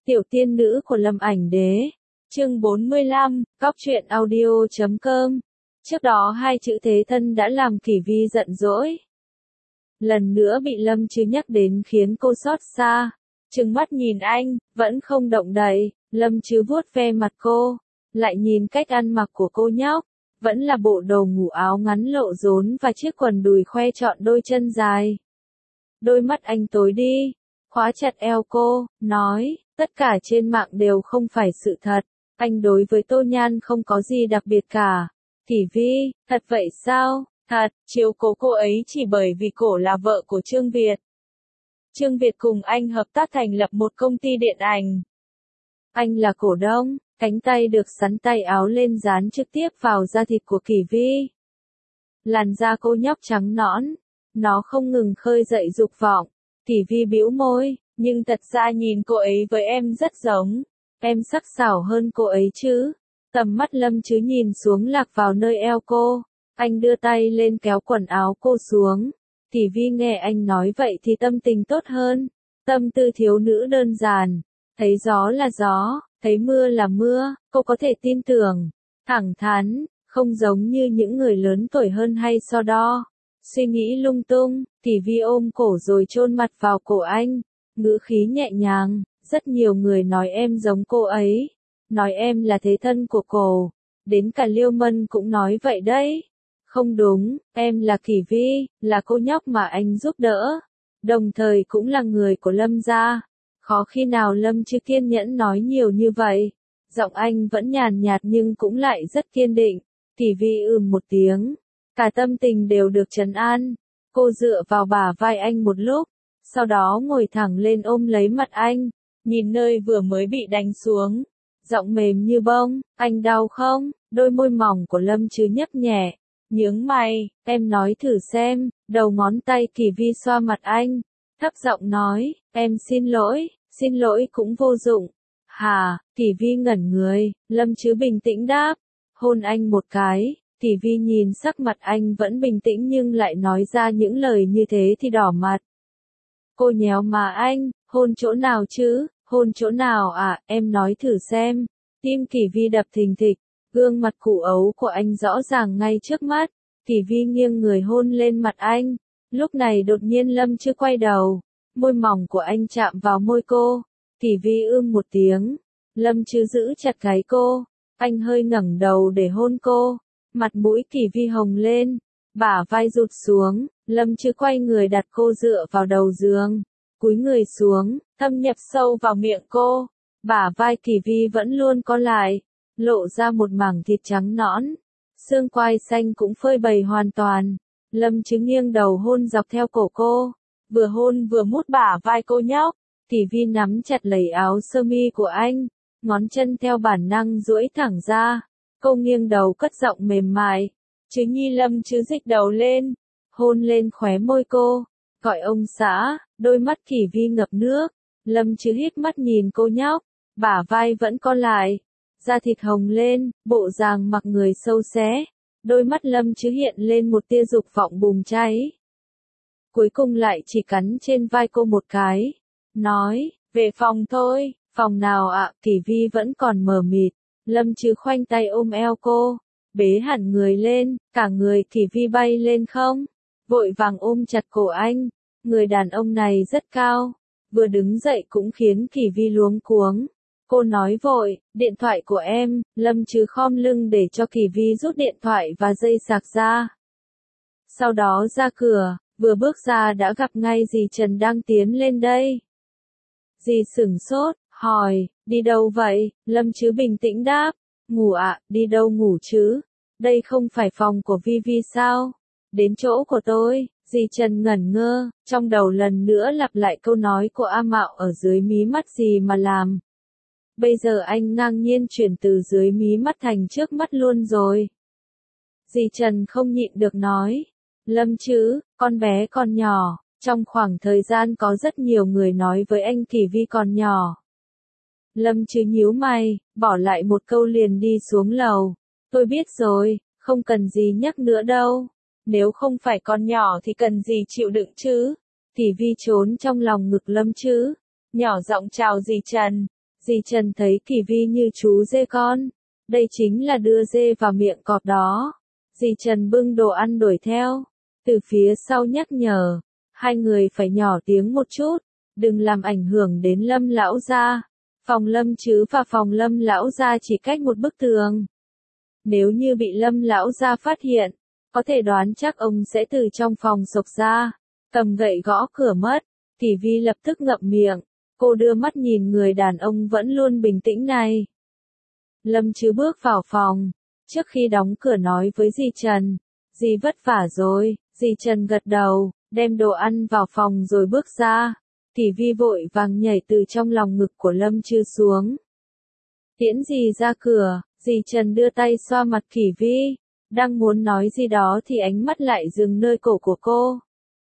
Tiểu tiên nữ của Lâm Ảnh Đế. Chương 45, Cóc truyện audio.com. Trước đó hai chữ thế thân đã làm Kỷ Vi giận dỗi. Lần nữa bị Lâm Chứ nhắc đến khiến cô xót xa. Trừng mắt nhìn anh, vẫn không động đậy. Lâm Chứ vuốt ve mặt cô, lại nhìn cách ăn mặc của cô nhóc. Vẫn là bộ đồ ngủ áo ngắn lộ rốn và chiếc quần đùi khoe trọn đôi chân dài. Đôi mắt anh tối đi, khóa chặt eo cô, nói, tất cả trên mạng đều không phải sự thật. Anh đối với Tô Nhan không có gì đặc biệt cả. Kỷ Vi, thật vậy sao? Thật, chiếu cố cô ấy chỉ bởi vì cổ là vợ của Trương Việt. Trương Việt cùng anh hợp tác thành lập một công ty điện ảnh. Anh là cổ đông, cánh tay được sắn tay áo lên dán trực tiếp vào da thịt của Kỷ Vi. Làn da cô nhóc trắng nõn, nó không ngừng khơi dậy dục vọng. Kỷ Vi bĩu môi, nhưng thật ra nhìn cô ấy với em rất giống. Em sắc sảo hơn cô ấy chứ. Tầm mắt Lâm Chứ nhìn xuống lạc vào nơi eo cô. Anh đưa tay lên kéo quần áo cô xuống. Kỷ Vi nghe anh nói vậy thì tâm tình tốt hơn. Tâm tư thiếu nữ đơn giản. Thấy gió là gió, thấy mưa là mưa, cô có thể tin tưởng. Thẳng thắn, không giống như những người lớn tuổi hơn hay so đo. Suy nghĩ lung tung, Kỷ Vi ôm cổ rồi chôn mặt vào cổ anh. Ngữ khí nhẹ nhàng, rất nhiều người nói em giống cô ấy. Nói em là thế thân của cô. Đến cả Liêu Mân cũng nói vậy đấy. Không đúng, em là Kỷ Vi, là cô nhóc mà anh giúp đỡ. Đồng thời cũng là người của Lâm gia. Khó khi nào Lâm Chứ kiên nhẫn nói nhiều như vậy. Giọng anh vẫn nhàn nhạt nhưng cũng lại rất kiên định. Kỷ Vi một tiếng. Cả tâm tình đều được trấn an. Cô dựa vào bả vai anh một lúc. Sau đó ngồi thẳng lên ôm lấy mặt anh. Nhìn nơi vừa mới bị đánh xuống. Giọng mềm như bông. Anh đau không? Đôi môi mỏng của Lâm Chứ nhấp nhẹ. Nhướng mày, em nói thử xem. Đầu ngón tay Kỷ Vi xoa mặt anh. Thấp giọng nói, em xin lỗi cũng vô dụng. Hà, Kỷ Vi ngẩn người. Lâm Chứ bình tĩnh đáp. Hôn anh một cái. Kỷ Vi nhìn sắc mặt anh vẫn bình tĩnh nhưng lại nói ra những lời như thế thì đỏ mặt. Cô nhéo má anh, hôn chỗ nào chứ, hôn chỗ nào à, em nói thử xem. Tim Kỷ Vi đập thình thịch, gương mặt củ ấu của anh rõ ràng ngay trước mắt. Kỷ Vi nghiêng người hôn lên mặt anh. Lúc này đột nhiên Lâm Chứ quay đầu, môi mỏng của anh chạm vào môi cô. Kỷ Vi một tiếng. Lâm Chứ giữ chặt gáy cô. Anh hơi ngẩng đầu để hôn cô. Mặt mũi Kỷ Vi hồng lên, bả vai rụt xuống. Lâm Chứ quay người đặt cô dựa vào đầu giường, cúi người xuống, thâm nhập sâu vào miệng cô. Bả vai Kỷ Vi vẫn luôn co lại, lộ ra một mảng thịt trắng nõn, xương quai xanh cũng phơi bày hoàn toàn. Lâm Chứ nghiêng đầu hôn dọc theo cổ cô, vừa hôn vừa mút bả vai cô nhóc. Kỷ Vi nắm chặt lấy áo sơ mi của anh, ngón chân theo bản năng duỗi thẳng ra. Cô nghiêng đầu cất giọng mềm mại. Chứ Nhi. Lâm Chứ dịch đầu lên, hôn lên khóe môi cô, gọi ông xã. Đôi mắt Kỷ Vi ngập nước. Lâm Chứ híp mắt nhìn cô nhóc, bả vai vẫn co lại, da thịt hồng lên, bộ dáng mặc người sâu xé. Đôi mắt Lâm Chứ hiện lên một tia dục vọng bùng cháy. Cuối cùng lại chỉ cắn trên vai cô một cái, nói, về phòng thôi. Phòng nào ạ? Kỷ Vi vẫn còn mờ mịt. Lâm Chứ khoanh tay ôm eo cô, bế hẳn người lên, cả người Kỷ Vi bay lên không, vội vàng ôm chặt cổ anh. Người đàn ông này rất cao, vừa đứng dậy cũng khiến Kỷ Vi luống cuống. Cô nói vội, điện thoại của em. Lâm Chứ khom lưng để cho Kỷ Vi rút điện thoại và dây sạc ra. Sau đó ra cửa, vừa bước ra đã gặp ngay dì Trần đang tiến lên đây. Dì sửng sốt, hỏi, đi đâu vậy? Lâm Chứ bình tĩnh đáp, ngủ ạ. Đi đâu ngủ chứ? Đây không phải phòng của Vi Vi sao? Đến chỗ của tôi. Dì Trần ngẩn ngơ, trong đầu lần nữa lặp lại câu nói của A Mạo ở dưới mí mắt gì mà làm. Bây giờ anh ngang nhiên chuyển từ dưới mí mắt thành trước mắt luôn rồi. Dì Trần không nhịn được nói, Lâm Chứ, con bé còn nhỏ. Trong khoảng thời gian có rất nhiều người nói với anh Kỷ Vi còn nhỏ. Lâm Chứ nhíu mày, bỏ lại một câu liền đi xuống lầu. Tôi biết rồi, không cần gì nhắc nữa đâu. Nếu không phải con nhỏ thì cần gì chịu đựng chứ. Kỷ Vi trốn trong lòng ngực Lâm Chứ, nhỏ giọng chào dì Trần. Dì Trần thấy Kỳ Vi như chú dê con. Đây chính là đưa dê vào miệng cọp đó. Dì Trần bưng đồ ăn đuổi theo. Từ phía sau nhắc nhở. Hai người phải nhỏ tiếng một chút. Đừng làm ảnh hưởng đến Lâm lão gia. Phòng Lâm Chứ và phòng Lâm lão gia chỉ cách một bức tường. Nếu như bị Lâm lão gia phát hiện, có thể đoán chắc ông sẽ từ trong phòng xộc ra, cầm gậy gõ cửa mất. Kỳ Vi lập tức ngậm miệng. Cô đưa mắt nhìn người đàn ông vẫn luôn bình tĩnh này. Lâm Chứ bước vào phòng. Trước khi đóng cửa nói với dì Trần. Dì vất vả rồi. Dì Trần gật đầu, đem đồ ăn vào phòng rồi bước ra. Kỳ Vi vội vàng nhảy từ trong lòng ngực của Lâm Chứ xuống. Tiễn dì ra cửa, dì Trần đưa tay xoa mặt Kỳ Vi. Đang muốn nói gì đó thì ánh mắt lại dừng nơi cổ của cô.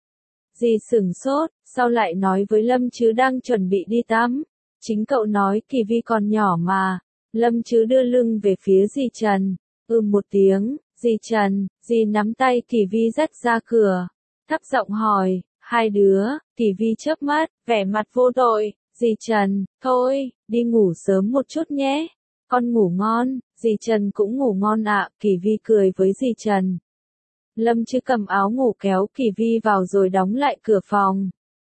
Dì sửng sốt, sau lại nói với Lâm Chứ đang chuẩn bị đi tắm. Chính cậu nói Kỳ Vi còn nhỏ mà. Lâm Chứ đưa lưng về phía dì Trần. Một tiếng, dì Trần, dì nắm tay Kỳ Vi dắt ra cửa. Thấp giọng hỏi, hai đứa. Kỳ Vi chớp mắt, vẻ mặt vô tội. Dì Trần, thôi, đi ngủ sớm một chút nhé. Con ngủ ngon. Dì Trần cũng ngủ ngon ạ. Kỳ Vi cười với dì Trần. Lâm Chứ cầm áo ngủ kéo Kỳ Vi vào rồi đóng lại cửa phòng.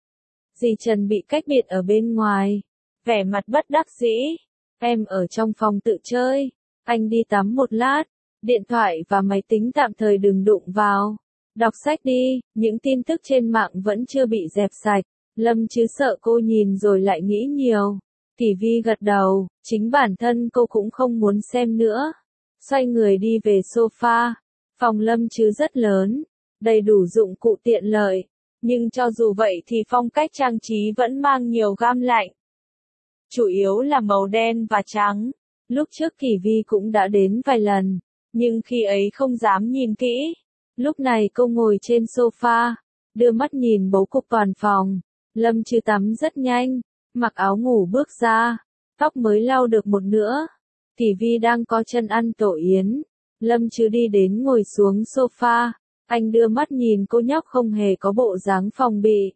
Dì Trần bị cách biệt ở bên ngoài. Vẻ mặt bất đắc dĩ. Em ở trong phòng tự chơi. Anh đi tắm một lát. Điện thoại và máy tính tạm thời đừng đụng vào. Đọc sách đi, những tin tức trên mạng vẫn chưa bị dẹp sạch. Lâm Chứ sợ cô nhìn rồi lại nghĩ nhiều. Kỳ Vi gật đầu, chính bản thân cô cũng không muốn xem nữa. Xoay người đi về sofa. Phòng Lâm Chứ rất lớn, đầy đủ dụng cụ tiện lợi. Nhưng cho dù vậy thì phong cách trang trí vẫn mang nhiều gam lạnh. Chủ yếu là màu đen và trắng. Lúc trước Kỳ Vi cũng đã đến vài lần, nhưng khi ấy không dám nhìn kỹ. Lúc này cô ngồi trên sofa, đưa mắt nhìn bố cục toàn phòng. Lâm Chứ tắm rất nhanh, mặc áo ngủ bước ra, tóc mới lau được một nửa. Kỳ Vi đang co chân ăn tổ yến. Lâm Chứ đi đến ngồi xuống sofa. Anh đưa mắt nhìn cô nhóc không hề có bộ dáng phòng bị.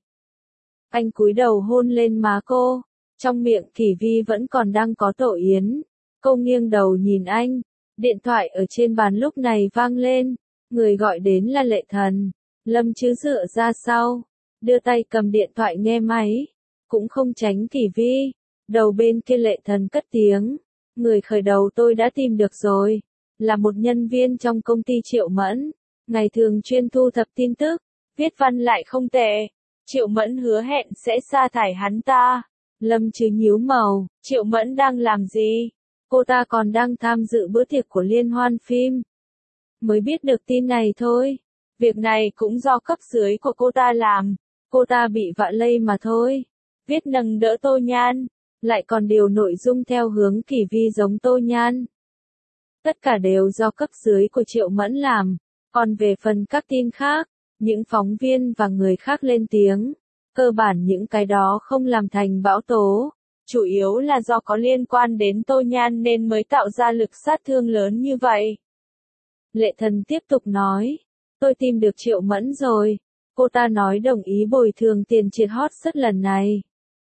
Anh cúi đầu hôn lên má cô. Trong miệng Kỳ Vi vẫn còn đang có tổ yến. Cô nghiêng đầu nhìn anh. Điện thoại ở trên bàn lúc này vang lên. Người gọi đến là Lệ Thần. Lâm Chứ dựa ra sau, đưa tay cầm điện thoại nghe máy. Cũng không tránh Kỳ Vi. Đầu bên kia Lệ Thần cất tiếng. Người khởi đầu tôi đã tìm được rồi. Là một nhân viên trong công ty Triệu Mẫn. Ngày thường chuyên thu thập tin tức. Viết văn lại không tệ. Triệu Mẫn hứa hẹn sẽ sa thải hắn ta. Lâm Chứ nhíu màu. Triệu Mẫn đang làm gì? Cô ta còn đang tham dự bữa tiệc của liên hoan phim. Mới biết được tin này thôi. Việc này cũng do cấp dưới của cô ta làm. Cô ta bị vạ lây mà thôi. Viết nâng đỡ Tô Nhan. Lại còn điều nội dung theo hướng Kỳ Vi giống Tô Nhan. Tất cả đều do cấp dưới của Triệu Mẫn làm. Còn về phần các tin khác, những phóng viên và người khác lên tiếng. Cơ bản những cái đó không làm thành bão tố. Chủ yếu là do có liên quan đến Tô Nhan nên mới tạo ra lực sát thương lớn như vậy. Lệ Thần tiếp tục nói. Tôi tìm được Triệu Mẫn rồi. Cô ta nói đồng ý bồi thường tiền triệt hot search lần này.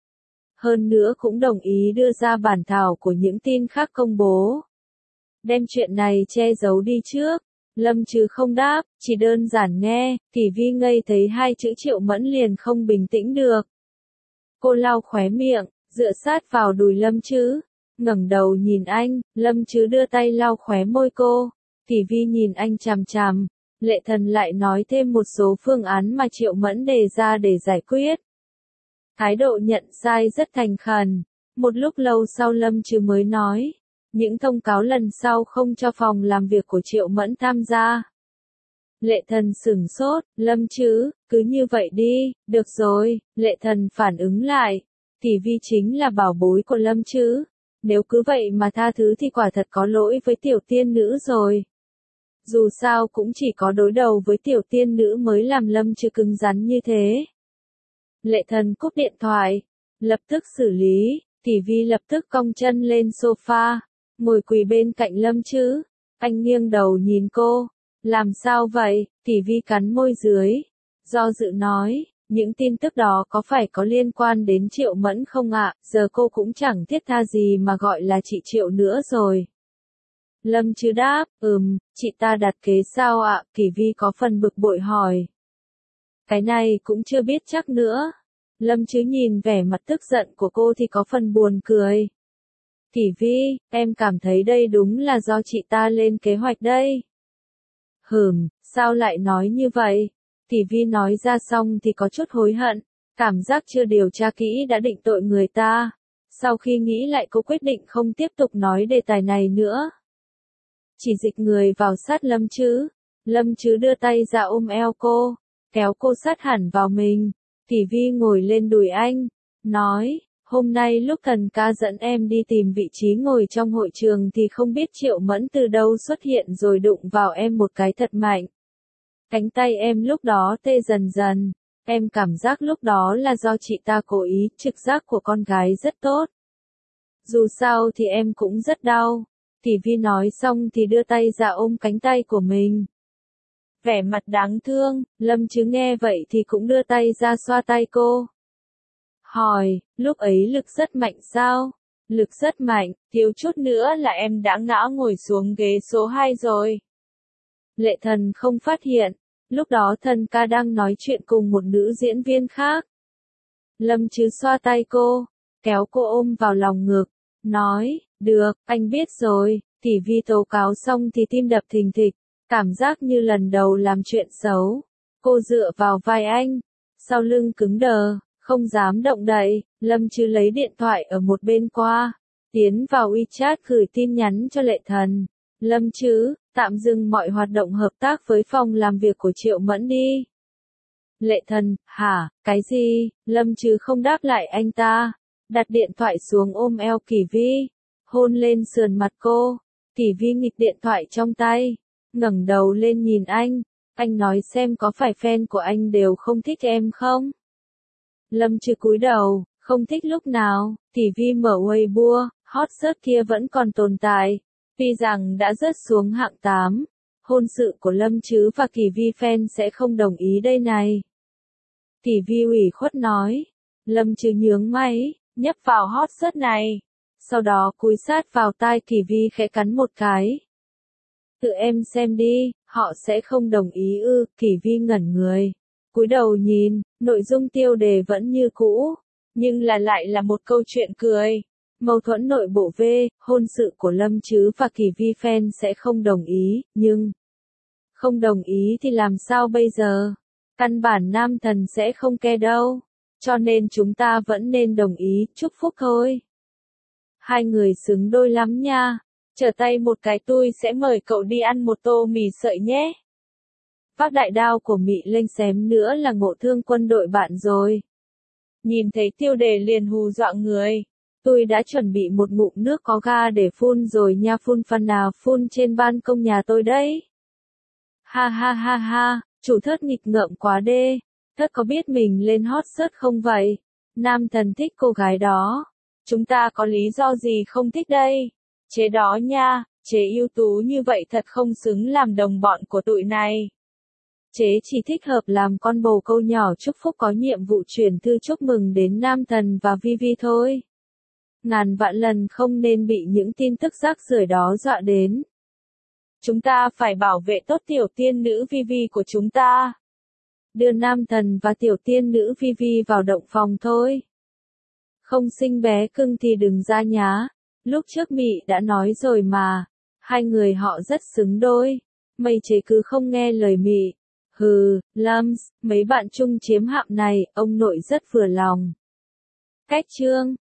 Hơn nữa cũng đồng ý đưa ra bản thảo của những tin khác công bố. Đem chuyện này che giấu đi trước. Lâm Chứ không đáp, chỉ đơn giản nghe. Kỳ Vi ngây thấy hai chữ Triệu Mẫn liền không bình tĩnh được. Cô lau khóe miệng, dựa sát vào đùi Lâm Chứ, ngẩng đầu nhìn anh. Lâm Chứ đưa tay lau khóe môi cô. Kỳ Vi nhìn anh chằm chằm. Lệ Thần lại nói thêm một số phương án mà Triệu Mẫn đề ra để giải quyết. Thái độ nhận sai rất thành khẩn. Một lúc lâu sau Lâm Chứ mới nói. Những thông cáo lần sau không cho phòng làm việc của Triệu Mẫn tham gia. Lệ Thần sửng sốt. Lâm Chứ, cứ như vậy đi. Được rồi. Lệ Thần phản ứng lại. Kỳ Vi chính là bảo bối của Lâm Chứ. Nếu cứ vậy mà tha thứ thì quả thật có lỗi với tiểu tiên nữ rồi. Dù sao cũng chỉ có đối đầu với tiểu tiên nữ mới làm Lâm Chứ cứng rắn như thế. Lệ Thần cúp điện thoại. Lập tức xử lý. Kỳ Vi lập tức cong chân lên sofa. Ngồi quỳ bên cạnh Lâm Chứ. Anh nghiêng đầu nhìn cô. Làm sao vậy? Kỳ Vi cắn môi dưới. Do dự nói. Những tin tức đó có phải có liên quan đến Triệu Mẫn không ạ? Giờ cô cũng chẳng thiết tha gì mà gọi là chị Triệu nữa rồi. Lâm Trứ đáp, chị ta đặt kế sao ạ? Kỳ Vi có phần bực bội hỏi. Cái này cũng chưa biết chắc nữa. Lâm Trứ nhìn vẻ mặt tức giận của cô thì có phần buồn cười. Kỳ Vi, em cảm thấy đây đúng là do chị ta lên kế hoạch đây. Sao lại nói như vậy? Kỳ Vi nói ra xong thì có chút hối hận, cảm giác chưa điều tra kỹ đã định tội người ta. Sau khi nghĩ lại cô quyết định không tiếp tục nói đề tài này nữa. Chỉ dịch người vào sát Lâm Trứ. Lâm Trứ đưa tay ra ôm eo cô, kéo cô sát hẳn vào mình. Kỳ Vi ngồi lên đùi anh, nói, hôm nay lúc Thần ca dẫn em đi tìm vị trí ngồi trong hội trường thì không biết Triệu Mẫn từ đâu xuất hiện rồi đụng vào em một cái thật mạnh. Cánh tay em lúc đó tê dần dần, em cảm giác lúc đó là do chị ta cố ý, trực giác của con gái rất tốt. Dù sao thì em cũng rất đau. Kỳ Vi nói xong thì đưa tay ra ôm cánh tay của mình. Vẻ mặt đáng thương, Lâm Trứ nghe vậy thì cũng đưa tay ra xoa tay cô. Hỏi, lúc ấy lực rất mạnh sao? Lực rất mạnh, thiếu chút nữa là em đã ngã ngồi xuống ghế số 2 rồi. Lệ Thần không phát hiện, lúc đó Thần ca đang nói chuyện cùng một nữ diễn viên khác. Lâm Trứ xoa tay cô, kéo cô ôm vào lòng ngực, nói, được, anh biết rồi. Kỳ Vi tố cáo xong thì tim đập thình thịch, cảm giác như lần đầu làm chuyện xấu. Cô dựa vào vai anh, sau lưng cứng đờ, không dám động đậy. Lâm Trứ lấy điện thoại ở một bên qua, tiến vào WeChat gửi tin nhắn cho Lệ Thần. Lâm Trứ, tạm dừng mọi hoạt động hợp tác với phòng làm việc của Triệu Mẫn đi. Lệ Thần, hả, cái gì? Lâm Trứ không đáp lại anh ta, đặt điện thoại xuống ôm eo Kỳ Vi, hôn lên sườn mặt cô. Kỳ Vi nghịch điện thoại trong tay, ngẩng đầu lên nhìn anh nói xem có phải fan của anh đều không thích em không? Lâm Trứ cúi đầu, không thích lúc nào. Kỳ Vi mở Weibo, hot search kia vẫn còn tồn tại, tuy rằng đã rớt xuống hạng 8. Hôn sự của Lâm Trứ và Kỳ Vi fan sẽ không đồng ý đây này. Kỳ Vi ủy khuất nói. Lâm Trứ nhướng mày, nhấp vào hot search này, sau đó cúi sát vào tai Kỳ Vi khẽ cắn một cái. Tự em xem đi, họ sẽ không đồng ý ư? Kỳ Vi ngẩn người, cúi đầu nhìn, nội dung tiêu đề vẫn như cũ, nhưng lại là một câu chuyện cười. Mâu thuẫn nội bộ về, hôn sự của Lâm Trứ và Kỳ Vi fan sẽ không đồng ý, nhưng không đồng ý thì làm sao bây giờ? Căn bản nam thần sẽ không care đâu, cho nên chúng ta vẫn nên đồng ý, chúc phúc thôi. Hai người xứng đôi lắm nha. Trở tay một cái tôi sẽ mời cậu đi ăn một tô mì sợi nhé. Vác đại đao của Mị Lênh xém nữa là Ngộ Thương Quân đội bạn rồi. Nhìn thấy tiêu đề liền hù dọa người. Tôi đã chuẩn bị một ngụm nước có ga để phun rồi nha, phun phần nào, phun trên ban công nhà tôi đấy. Ha ha ha ha, chủ Thớt nghịch ngợm quá đê. Thớt có biết mình lên hot search không vậy? Nam thần thích cô gái đó. Chúng ta có lý do gì không thích đây? Chế đó nha, chế ưu tú như vậy thật không xứng làm đồng bọn của tụi này. Chế chỉ thích hợp làm con bồ câu nhỏ chúc phúc, có nhiệm vụ chuyển thư chúc mừng đến nam thần và Vi thôi. Ngàn vạn lần không nên bị những tin tức rác rưởi đó dọa đến. Chúng ta phải bảo vệ tốt tiểu tiên nữ Vi của chúng ta. Đưa nam thần và tiểu tiên nữ Vi vào động phòng thôi. Không sinh bé cưng thì đừng ra nhá. Lúc trước Mị đã nói rồi mà, hai người họ rất xứng đôi. Mây Chế cứ không nghe lời Mị. Lâm, mấy bạn chung chiếm hạm này, ông nội rất vừa lòng. Cách chương